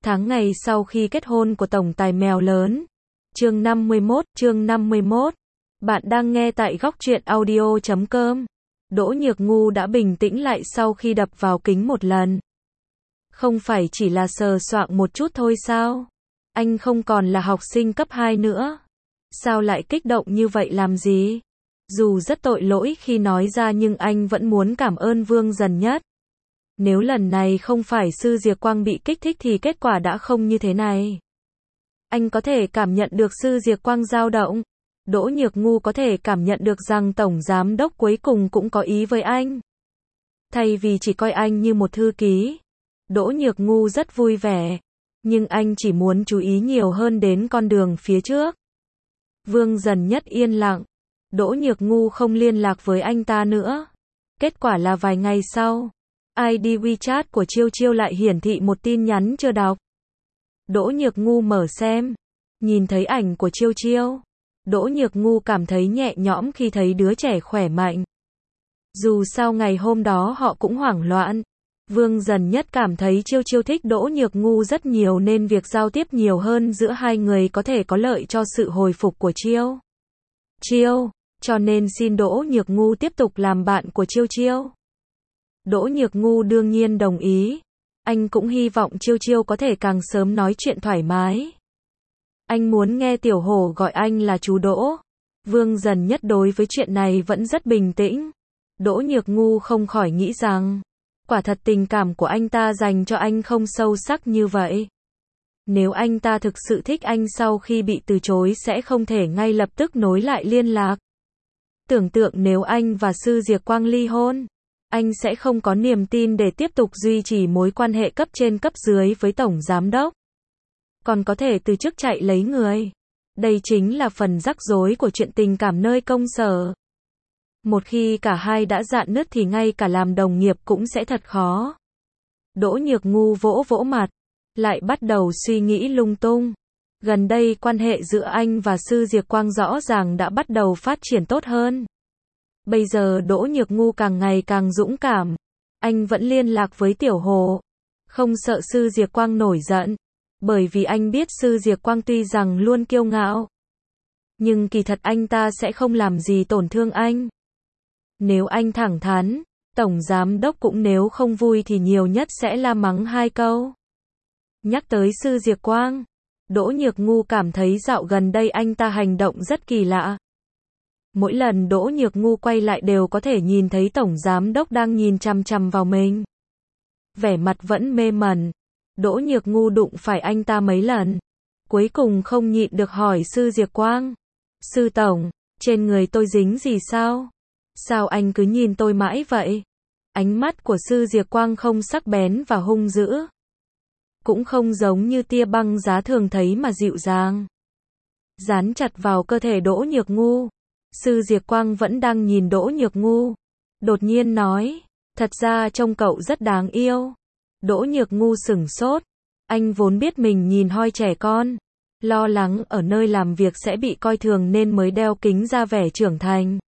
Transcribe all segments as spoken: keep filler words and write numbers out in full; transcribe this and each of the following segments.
Tháng ngày sau khi kết hôn của tổng tài mèo lớn. Chương năm mươi mốt, chương năm mươi mốt. Bạn đang nghe tại góc truyện audio chấm com. Đỗ Nhược Ngu đã bình tĩnh lại sau khi đập vào kính một lần. Không phải chỉ là sờ soạng một chút thôi sao? Anh không còn là học sinh cấp hai nữa. Sao lại kích động như vậy làm gì? Dù rất tội lỗi khi nói ra nhưng anh vẫn muốn cảm ơn Vương Dần Nhất. Nếu lần này không phải Sư Diệc Quang bị kích thích thì kết quả đã không như thế này. Anh có thể cảm nhận được Sư Diệc Quang dao động. Đỗ Nhược Ngu có thể cảm nhận được rằng Tổng Giám Đốc cuối cùng cũng có ý với anh. Thay vì chỉ coi anh như một thư ký, Đỗ Nhược Ngu rất vui vẻ. Nhưng anh chỉ muốn chú ý nhiều hơn đến con đường phía trước. Vương Dần Nhất yên lặng. Đỗ Nhược Ngu không liên lạc với anh ta nữa. Kết quả là vài ngày sau, i đê WeChat của Chiêu Chiêu lại hiển thị một tin nhắn chưa đọc. Đỗ Nhược Ngu mở xem. Nhìn thấy ảnh của Chiêu Chiêu, Đỗ Nhược Ngu cảm thấy nhẹ nhõm khi thấy đứa trẻ khỏe mạnh. Dù sao ngày hôm đó họ cũng hoảng loạn. Vương Dần Nhất cảm thấy Chiêu Chiêu thích Đỗ Nhược Ngu rất nhiều nên việc giao tiếp nhiều hơn giữa hai người có thể có lợi cho sự hồi phục của Chiêu Chiêu, cho nên xin Đỗ Nhược Ngu tiếp tục làm bạn của Chiêu Chiêu. Đỗ Nhược Ngu đương nhiên đồng ý. Anh cũng hy vọng Chiêu Chiêu có thể càng sớm nói chuyện thoải mái. Anh muốn nghe Tiểu Hổ gọi anh là chú Đỗ. Vương Dần Nhất đối với chuyện này vẫn rất bình tĩnh. Đỗ Nhược Ngu không khỏi nghĩ rằng, quả thật tình cảm của anh ta dành cho anh không sâu sắc như vậy. Nếu anh ta thực sự thích anh sau khi bị từ chối sẽ không thể ngay lập tức nối lại liên lạc. Tưởng tượng nếu anh và Sư Diệc Quang ly hôn, anh sẽ không có niềm tin để tiếp tục duy trì mối quan hệ cấp trên cấp dưới với Tổng Giám Đốc. Còn có thể từ chức chạy lấy người. Đây chính là phần rắc rối của chuyện tình cảm nơi công sở. Một khi cả hai đã rạn nứt thì ngay cả làm đồng nghiệp cũng sẽ thật khó. Đỗ Nhược Ngu vỗ vỗ mặt, lại bắt đầu suy nghĩ lung tung. Gần đây quan hệ giữa anh và Sư Diệc Quang rõ ràng đã bắt đầu phát triển tốt hơn. Bây giờ Đỗ Nhược Ngu càng ngày càng dũng cảm. Anh vẫn liên lạc với Tiểu Hồ. Không sợ Sư Diệc Quang nổi giận. Bởi vì anh biết Sư Diệc Quang tuy rằng luôn kiêu ngạo, nhưng kỳ thật anh ta sẽ không làm gì tổn thương anh. Nếu anh thẳng thắn, Tổng Giám Đốc cũng nếu không vui thì nhiều nhất sẽ la mắng hai câu. Nhắc tới Sư Diệc Quang, Đỗ Nhược Ngu cảm thấy dạo gần đây anh ta hành động rất kỳ lạ. Mỗi lần Đỗ Nhược Ngu quay lại đều có thể nhìn thấy Tổng Giám Đốc đang nhìn chằm chằm vào mình. Vẻ mặt vẫn mê mẩn. Đỗ Nhược Ngu đụng phải anh ta mấy lần. Cuối cùng không nhịn được hỏi Sư Diệc Quang. Sư Tổng, trên người tôi dính gì sao? Sao anh cứ nhìn tôi mãi vậy? Ánh mắt của Sư Diệc Quang không sắc bén và hung dữ. Cũng không giống như tia băng giá thường thấy mà dịu dàng. Dán chặt vào cơ thể Đỗ Nhược Ngu. Sư Diệc Quang vẫn đang nhìn Đỗ Nhược Ngu. Đột nhiên nói, thật ra trông cậu rất đáng yêu. Đỗ Nhược Ngu sửng sốt. Anh vốn biết mình nhìn hoi trẻ con. Lo lắng ở nơi làm việc sẽ bị coi thường nên mới đeo kính ra vẻ trưởng thành.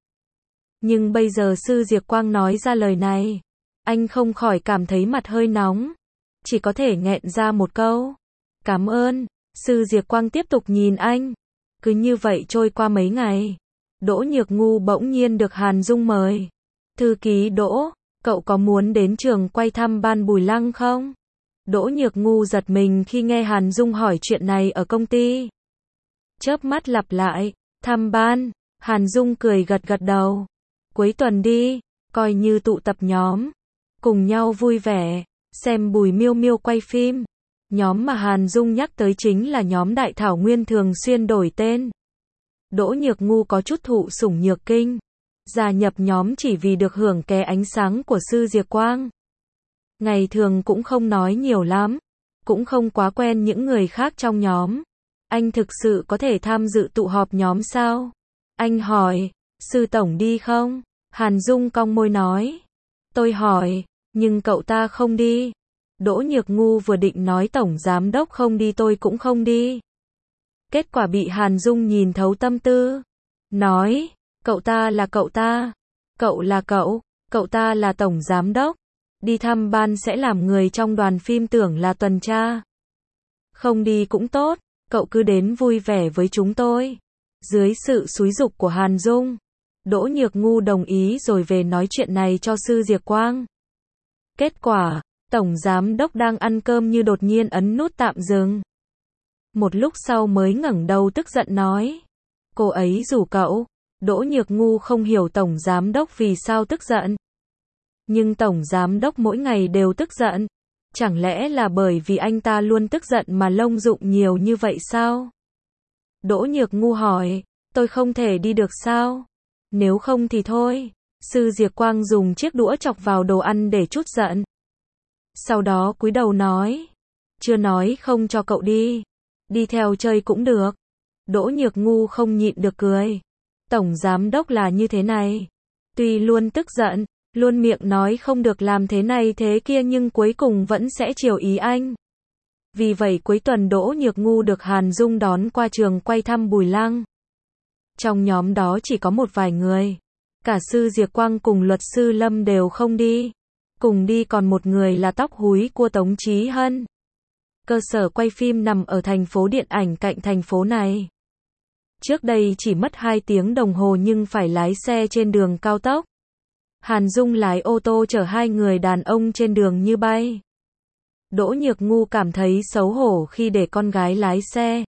Nhưng bây giờ Sư Diệc Quang nói ra lời này. Anh không khỏi cảm thấy mặt hơi nóng. Chỉ có thể nghẹn ra một câu. Cảm ơn. Sư Diệc Quang tiếp tục nhìn anh. Cứ như vậy trôi qua mấy ngày. Đỗ Nhược Ngu bỗng nhiên được Hàn Dung mời. Thư ký Đỗ, cậu có muốn đến trường quay thăm Ban Bùi Lăng không? Đỗ Nhược Ngu giật mình khi nghe Hàn Dung hỏi chuyện này ở công ty. Chớp mắt lặp lại, thăm ban. Hàn Dung cười gật gật đầu. Cuối tuần đi, coi như tụ tập nhóm. Cùng nhau vui vẻ, xem Bùi Miêu Miêu quay phim. Nhóm mà Hàn Dung nhắc tới chính là nhóm Đại Thảo Nguyên thường xuyên đổi tên. Đỗ Nhược Ngu có chút thụ sủng nhược kinh. Gia nhập nhóm chỉ vì được hưởng ké ánh sáng của Sư Diệc Quang. Ngày thường cũng không nói nhiều lắm. Cũng không quá quen những người khác trong nhóm. Anh thực sự có thể tham dự tụ họp nhóm sao? Anh hỏi, Sư Tổng đi không? Hàn Dung cong môi nói. Tôi hỏi, nhưng cậu ta không đi. Đỗ Nhược Ngu vừa định nói Tổng Giám Đốc không đi tôi cũng không đi. Kết quả bị Hàn Dung nhìn thấu tâm tư. Nói, cậu ta là cậu ta. Cậu là cậu, cậu ta là Tổng Giám Đốc. Đi thăm ban sẽ làm người trong đoàn phim tưởng là tuần tra. Không đi cũng tốt, cậu cứ đến vui vẻ với chúng tôi. Dưới sự xúi giục của Hàn Dung, Đỗ Nhược Ngu đồng ý rồi về nói chuyện này cho Sư Diệc Quang. Kết quả, Tổng Giám Đốc đang ăn cơm như đột nhiên ấn nút tạm dừng. Một lúc sau mới ngẩng đầu tức giận nói. Cô ấy rủ cậu. Đỗ Nhược Ngu không hiểu Tổng Giám Đốc vì sao tức giận. Nhưng Tổng Giám Đốc mỗi ngày đều tức giận. Chẳng lẽ là bởi vì anh ta luôn tức giận mà lông dụng nhiều như vậy sao? Đỗ Nhược Ngu hỏi, tôi không thể đi được sao? Nếu không thì thôi. Sư Diệc Quang dùng chiếc đũa chọc vào đồ ăn để trút giận. Sau đó cúi đầu nói, chưa nói không cho cậu đi. Đi theo chơi cũng được. Đỗ Nhược Ngu không nhịn được cười. Tổng Giám Đốc là như thế này. Tuy luôn tức giận, luôn miệng nói không được làm thế này thế kia nhưng cuối cùng vẫn sẽ chiều ý anh. Vì vậy cuối tuần Đỗ Nhược Ngu được Hàn Dung đón qua trường quay thăm Bùi Lăng. Trong nhóm đó chỉ có một vài người. Cả Sư Diệc Quang cùng luật sư Lâm đều không đi. Cùng đi còn một người là tóc húi của Tống Chí Hân. Cơ sở quay phim nằm ở thành phố điện ảnh cạnh thành phố này. Trước đây chỉ mất hai tiếng đồng hồ nhưng phải lái xe trên đường cao tốc. Hàn Dung lái ô tô chở hai người đàn ông trên đường như bay. Đỗ Nhược Ngu cảm thấy xấu hổ khi để con gái lái xe.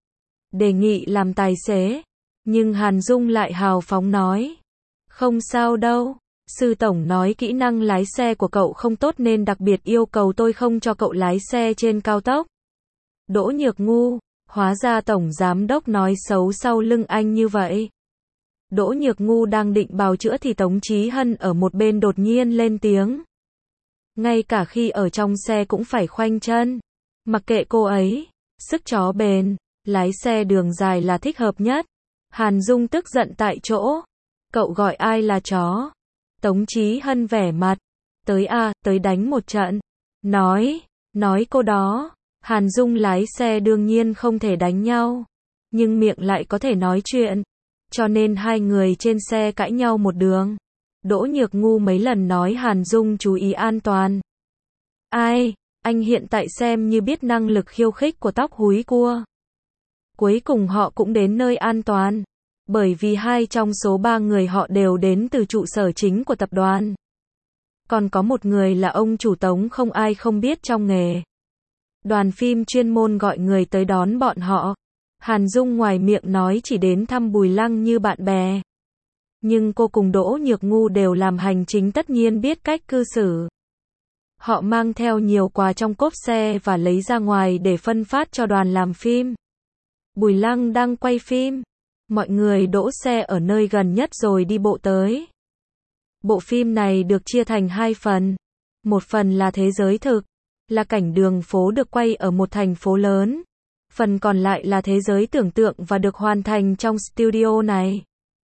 Đề nghị làm tài xế. Nhưng Hàn Dung lại hào phóng nói. Không sao đâu. Sư Tổng nói kỹ năng lái xe của cậu không tốt nên đặc biệt yêu cầu tôi không cho cậu lái xe trên cao tốc. Đỗ Nhược Ngu, hóa ra Tổng Giám Đốc nói xấu sau lưng anh như vậy. Đỗ Nhược Ngu đang định bào chữa thì Tống Chí Hân ở một bên đột nhiên lên tiếng. Ngay cả khi ở trong xe cũng phải khoanh chân. Mặc kệ cô ấy, sức chó bền, lái xe đường dài là thích hợp nhất. Hàn Dung tức giận tại chỗ. Cậu gọi ai là chó? Tống Chí Hân vẻ mặt. Tới a, à, tới đánh một trận. Nói, nói cô đó. Hàn Dung lái xe đương nhiên không thể đánh nhau. Nhưng miệng lại có thể nói chuyện. Cho nên hai người trên xe cãi nhau một đường. Đỗ Nhược Ngu mấy lần nói Hàn Dung chú ý an toàn. Ai, anh hiện tại xem như biết năng lực khiêu khích của tóc húi cua. Cuối cùng họ cũng đến nơi an toàn. Bởi vì hai trong số ba người họ đều đến từ trụ sở chính của tập đoàn. Còn có một người là ông chủ Tống không ai không biết trong nghề. Đoàn phim chuyên môn gọi người tới đón bọn họ. Hàn Dung ngoài miệng nói chỉ đến thăm Bùi Lăng như bạn bè. Nhưng cô cùng Đỗ Nhược Ngu đều làm hành chính tất nhiên biết cách cư xử. Họ mang theo nhiều quà trong cốp xe và lấy ra ngoài để phân phát cho đoàn làm phim. Bùi Lăng đang quay phim. Mọi người đỗ xe ở nơi gần nhất rồi đi bộ tới. Bộ phim này được chia thành hai phần. Một phần là thế giới thực, là cảnh đường phố được quay ở một thành phố lớn. Phần còn lại là thế giới tưởng tượng và được hoàn thành trong studio này.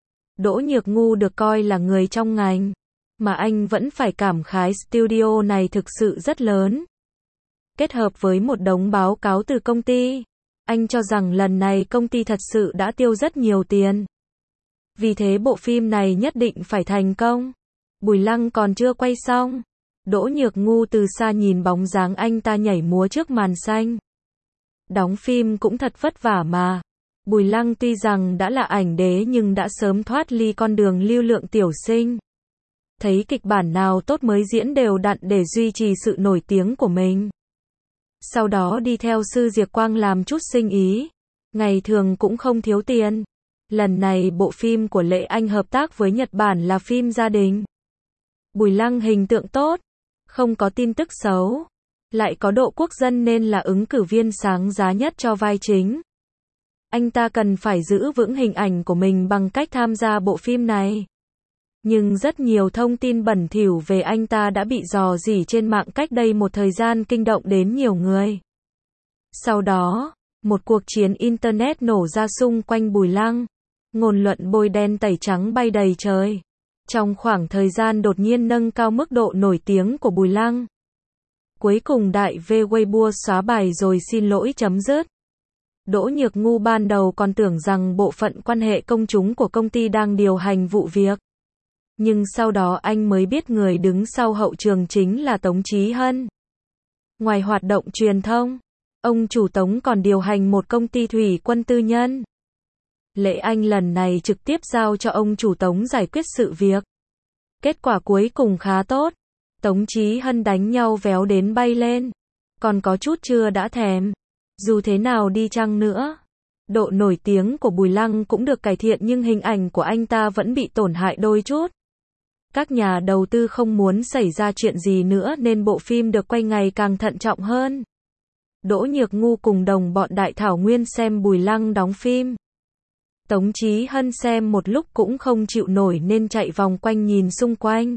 Đỗ Nhược Ngu được coi là người trong ngành, mà anh vẫn phải cảm khái studio này thực sự rất lớn. Kết hợp với một đống báo cáo từ công ty, anh cho rằng lần này công ty thật sự đã tiêu rất nhiều tiền. Vì thế bộ phim này nhất định phải thành công. Bùi Lăng còn chưa quay xong. Đỗ Nhược Ngu từ xa nhìn bóng dáng anh ta nhảy múa trước màn xanh. Đóng phim cũng thật vất vả mà. Bùi Lăng tuy rằng đã là ảnh đế nhưng đã sớm thoát ly con đường lưu lượng tiểu sinh. Thấy kịch bản nào tốt mới diễn đều đặn để duy trì sự nổi tiếng của mình. Sau đó đi theo Sư Diệc Quang làm chút sinh ý. Ngày thường cũng không thiếu tiền. Lần này bộ phim của Lệ Anh hợp tác với Nhật Bản là phim gia đình. Bùi Lăng hình tượng tốt, không có tin tức xấu, lại có độ quốc dân nên là ứng cử viên sáng giá nhất cho vai chính. Anh ta cần phải giữ vững hình ảnh của mình bằng cách tham gia bộ phim này. Nhưng rất nhiều thông tin bẩn thỉu về anh ta đã bị rò rỉ trên mạng cách đây một thời gian kinh động đến nhiều người. Sau đó, một cuộc chiến Internet nổ ra xung quanh Bùi Lăng. Ngôn luận bôi đen tẩy trắng bay đầy trời. Trong khoảng thời gian đột nhiên nâng cao mức độ nổi tiếng của Bùi Lăng. Cuối cùng đại V Weibo xóa bài rồi xin lỗi chấm dứt. Đỗ Nhược Ngu ban đầu còn tưởng rằng bộ phận quan hệ công chúng của công ty đang điều hành vụ việc. Nhưng sau đó anh mới biết người đứng sau hậu trường chính là Tống Chí Hân. Ngoài hoạt động truyền thông, Ông chủ Tống còn điều hành một công ty thủy quân tư nhân. Lệ Anh lần này trực tiếp giao cho ông chủ Tống giải quyết sự việc. Kết quả cuối cùng khá tốt. Tống Chí Hân đánh nhau véo đến bay lên. Còn có chút chưa đã thèm. Dù thế nào đi chăng nữa, độ nổi tiếng của Bùi Lăng cũng được cải thiện nhưng hình ảnh của anh ta vẫn bị tổn hại đôi chút. Các nhà đầu tư không muốn xảy ra chuyện gì nữa nên bộ phim được quay ngày càng thận trọng hơn. Đỗ Nhược Ngu cùng đồng bọn Đại Thảo Nguyên xem Bùi Lăng đóng phim. Tống Chí Hân xem một lúc cũng không chịu nổi nên chạy vòng quanh nhìn xung quanh.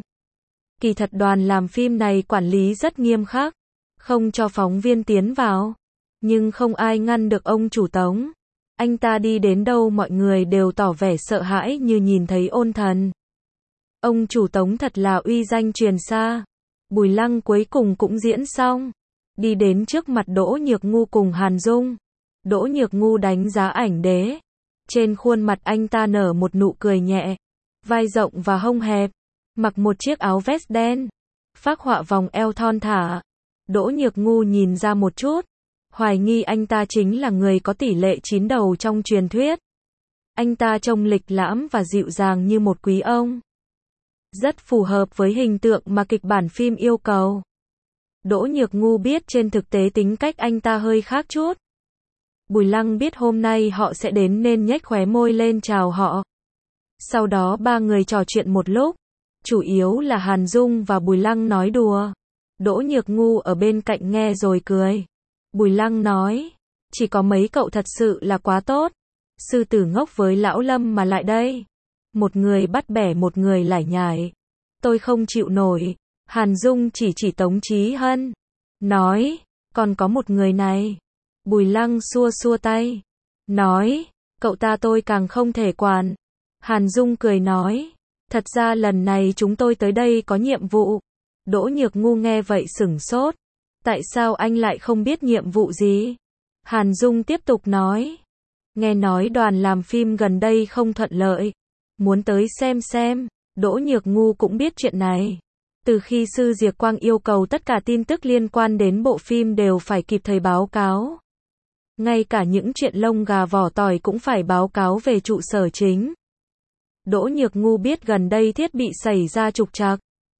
Kỳ thật đoàn làm phim này quản lý rất nghiêm khắc, không cho phóng viên tiến vào. Nhưng không ai ngăn được ông chủ Tống. Anh ta đi đến đâu mọi người đều tỏ vẻ sợ hãi như nhìn thấy ôn thần. Ông chủ Tống thật là uy danh truyền xa. Bùi Lăng cuối cùng cũng diễn xong. Đi đến trước mặt Đỗ Nhược Ngu cùng Hàn Dung. Đỗ Nhược Ngu đánh giá ảnh đế. Trên khuôn mặt anh ta nở một nụ cười nhẹ. Vai rộng và hông hẹp. Mặc một chiếc áo vest đen. Phác họa vòng eo thon thả. Đỗ Nhược Ngu nhìn ra một chút. Hoài nghi anh ta chính là người có tỷ lệ chín đầu trong truyền thuyết. Anh ta trông lịch lãm và dịu dàng như một quý ông. Rất phù hợp với hình tượng mà kịch bản phim yêu cầu. Đỗ Nhược Ngu biết trên thực tế tính cách anh ta hơi khác chút. Bùi Lăng biết hôm nay họ sẽ đến nên nhếch khóe môi lên chào họ. Sau đó ba người trò chuyện một lúc. Chủ yếu là Hàn Dung và Bùi Lăng nói đùa. Đỗ Nhược Ngu ở bên cạnh nghe rồi cười. Bùi Lăng nói, chỉ có mấy cậu thật sự là quá tốt. Sư tử ngốc với lão Lâm mà lại đây. Một người bắt bẻ một người lải nhải. Tôi không chịu nổi. Hàn Dung chỉ chỉ Tống Chí Hân. Nói, còn có một người này. Bùi Lăng xua xua tay. Nói, cậu ta tôi càng không thể quản. Hàn Dung cười nói, thật ra lần này chúng tôi tới đây có nhiệm vụ. Đỗ Nhược Ngu nghe vậy sửng sốt. Tại sao anh lại không biết nhiệm vụ gì? Hàn Dung tiếp tục nói. Nghe nói đoàn làm phim gần đây không thuận lợi. Muốn tới xem xem. Đỗ Nhược Ngu cũng biết chuyện này. Từ khi Sư Diệc Quang yêu cầu tất cả tin tức liên quan đến bộ phim đều phải kịp thời báo cáo. Ngay cả những chuyện lông gà vỏ tỏi cũng phải báo cáo về trụ sở chính. Đỗ Nhược Ngu biết gần đây thiết bị xảy ra trục trặc.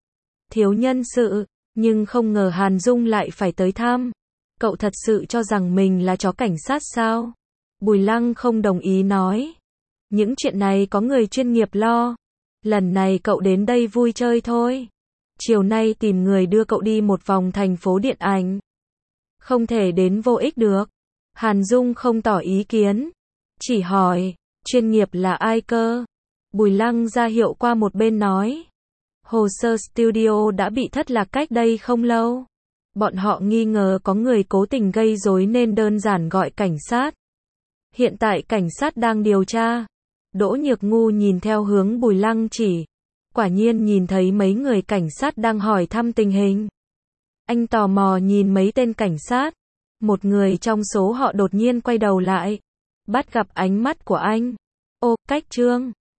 Thiếu nhân sự. Nhưng không ngờ Hàn Dung lại phải tới thăm. Cậu thật sự cho rằng mình là chó cảnh sát sao? Bùi Lăng không đồng ý nói. Những chuyện này có người chuyên nghiệp lo. Lần này cậu đến đây vui chơi thôi. Chiều nay tìm người đưa cậu đi một vòng thành phố điện ảnh. Không thể đến vô ích được. Hàn Dung không tỏ ý kiến. Chỉ hỏi, chuyên nghiệp là ai cơ? Bùi Lăng ra hiệu qua một bên nói. Hồ sơ studio đã bị thất lạc cách đây không lâu. Bọn họ nghi ngờ có người cố tình gây rối nên đơn giản gọi cảnh sát. Hiện tại cảnh sát đang điều tra. Đỗ Nhược Ngu nhìn theo hướng Bùi Lăng chỉ. Quả nhiên nhìn thấy mấy người cảnh sát đang hỏi thăm tình hình. Anh tò mò nhìn mấy tên cảnh sát. Một người trong số họ đột nhiên quay đầu lại. Bắt gặp ánh mắt của anh. Ô, Cách Trương.